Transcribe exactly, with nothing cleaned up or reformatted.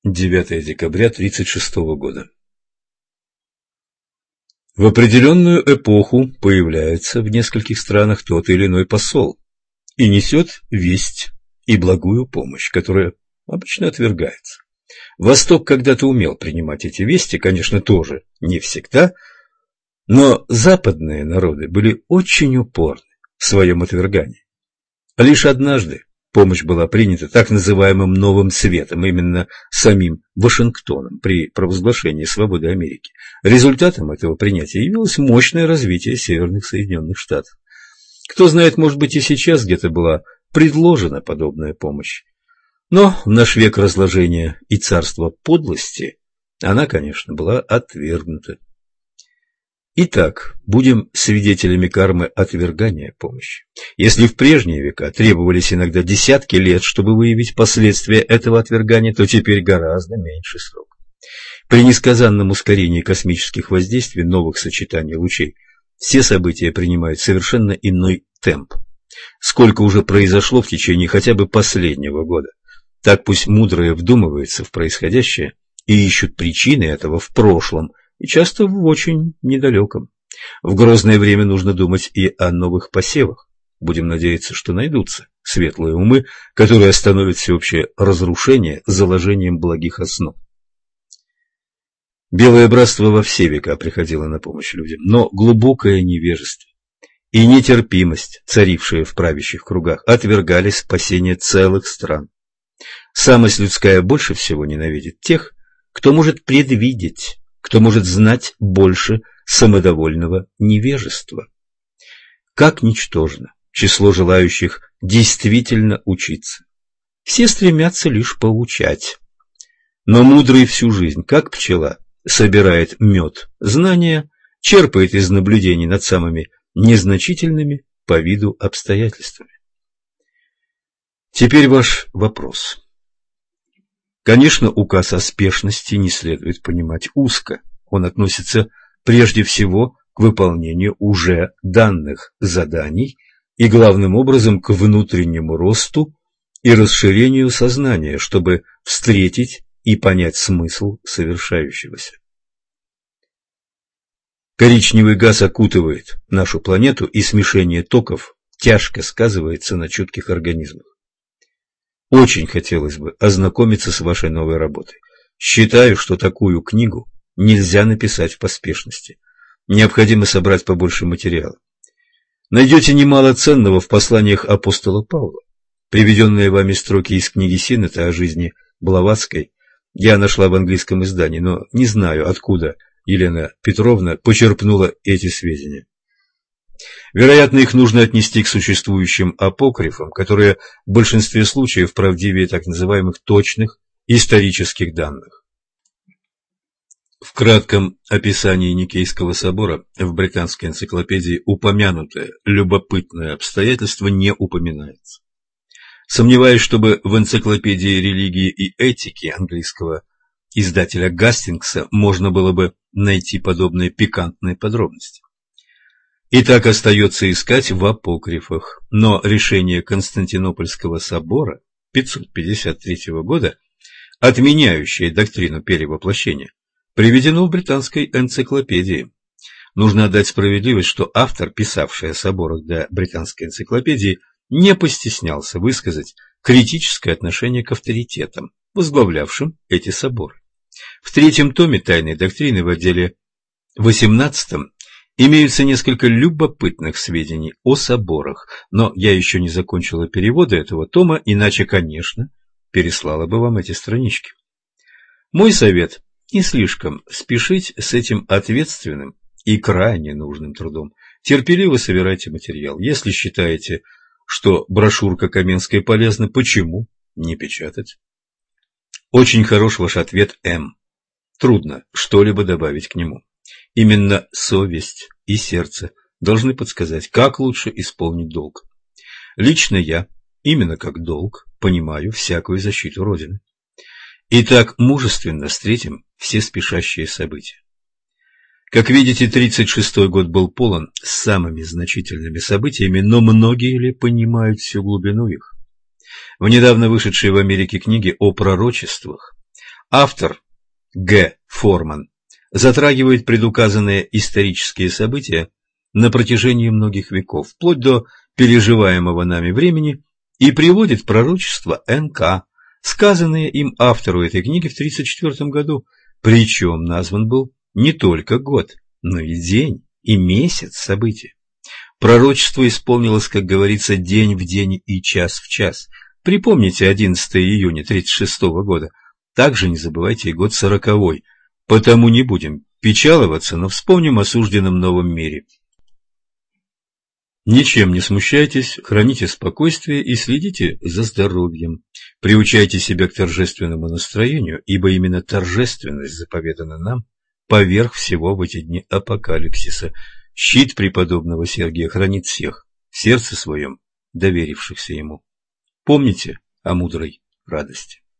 девятое декабря тридцать шестого года. В определенную эпоху появляется в нескольких странах тот или иной посол и несет весть и благую помощь, которая обычно отвергается. Восток когда-то умел принимать эти вести, конечно, тоже не всегда, но западные народы были очень упорны в своем отвергании. Лишь однажды помощь была принята так называемым «новым светом», именно самим Вашингтоном при провозглашении свободы Америки. Результатом этого принятия явилось мощное развитие северных Соединенных Штатов. Кто знает, может быть, и сейчас где-то была предложена подобная помощь. Но в наш век разложения и царства подлости она, конечно, была отвергнута. Итак, будем свидетелями кармы отвергания помощи. Если в прежние века требовались иногда десятки лет, чтобы выявить последствия этого отвергания, то теперь гораздо меньше срок. При несказанном ускорении космических воздействий новых сочетаний лучей все события принимают совершенно иной темп. Сколько уже произошло в течение хотя бы последнего года. Так пусть мудрые вдумываются в происходящее и ищут причины этого в прошлом, и часто в очень недалеком. В грозное время нужно думать и о новых посевах. Будем надеяться, что найдутся светлые умы, которые остановят всеобщее разрушение заложением благих основ. Белое братство во все века приходило на помощь людям, но глубокое невежество и нетерпимость, царившие в правящих кругах, отвергали спасение целых стран. Самость людская больше всего ненавидит тех, кто может предвидеть, кто может знать больше самодовольного невежества. Как ничтожно число желающих действительно учиться. Все стремятся лишь поучать. Но мудрый всю жизнь, как пчела, собирает мед знания, черпает из наблюдений над самыми незначительными по виду обстоятельствами. Теперь ваш вопрос. Конечно, указ о спешности не следует понимать узко. Он относится прежде всего к выполнению уже данных заданий и главным образом к внутреннему росту и расширению сознания, чтобы встретить и понять смысл совершающегося. Коричневый газ окутывает нашу планету, и смешение токов тяжко сказывается на чутких организмах. Очень хотелось бы ознакомиться с вашей новой работой. Считаю, что такую книгу нельзя написать в поспешности. Необходимо собрать побольше материала. Найдете немало ценного в посланиях апостола Павла. Приведенные вами строки из книги Синнета о жизни Блаватской я нашла в английском издании, но не знаю, откуда Елена Петровна почерпнула эти сведения. Вероятно, их нужно отнести к существующим апокрифам, которые в большинстве случаев правдивее так называемых точных исторических данных. В кратком описании Никейского собора в британской энциклопедии упомянутое любопытное обстоятельство не упоминается. Сомневаюсь, чтобы в энциклопедии религии и этики английского издателя Гастингса можно было бы найти подобные пикантные подробности. И так остается искать в апокрифах, но решение Константинопольского собора пятьсот пятьдесят третьего года, отменяющее доктрину перевоплощения, приведено в британской энциклопедии. Нужно отдать справедливость, что автор, писавший о соборах для британской энциклопедии, не постеснялся высказать критическое отношение к авторитетам, возглавлявшим эти соборы. В третьем томе «Тайной доктрины» в отделе восемнадцатом имеются несколько любопытных сведений о соборах, но я еще не закончила перевода этого тома, иначе, конечно, переслала бы вам эти странички. Мой совет – не слишком спешить с этим ответственным и крайне нужным трудом. Терпеливо собирайте материал. Если считаете, что брошюрка Каменской полезна, почему не печатать? Очень хорош ваш ответ М. Трудно что-либо добавить к нему. Именно совесть и сердце должны подсказать, как лучше исполнить долг. Лично я, именно как долг, понимаю всякую защиту Родины. Итак, мужественно встретим все спешащие события. Как видите, тридцать шестой год был полон самыми значительными событиями, но многие ли понимают всю глубину их? В недавно вышедшей в Америке книге о пророчествах Автор Г. Форман затрагивает предуказанные исторические события на протяжении многих веков, вплоть до переживаемого нами времени, и приводит пророчества Н К, сказанные им автору этой книги в тридцать четвёртом году, причем назван был не только год, но и день, и месяц события. Пророчество исполнилось, как говорится, день в день и час в час. Припомните одиннадцатого июня тридцать шестого года. Также не забывайте и год сороковой. Потому не будем печаловаться, но вспомним о сужденном новом мире. Ничем не смущайтесь, храните спокойствие и следите за здоровьем. Приучайте себя к торжественному настроению, ибо именно торжественность заповедана нам поверх всего в эти дни апокалипсиса. Щит преподобного Сергия хранит всех, в сердце своем доверившихся ему. Помните о мудрой радости.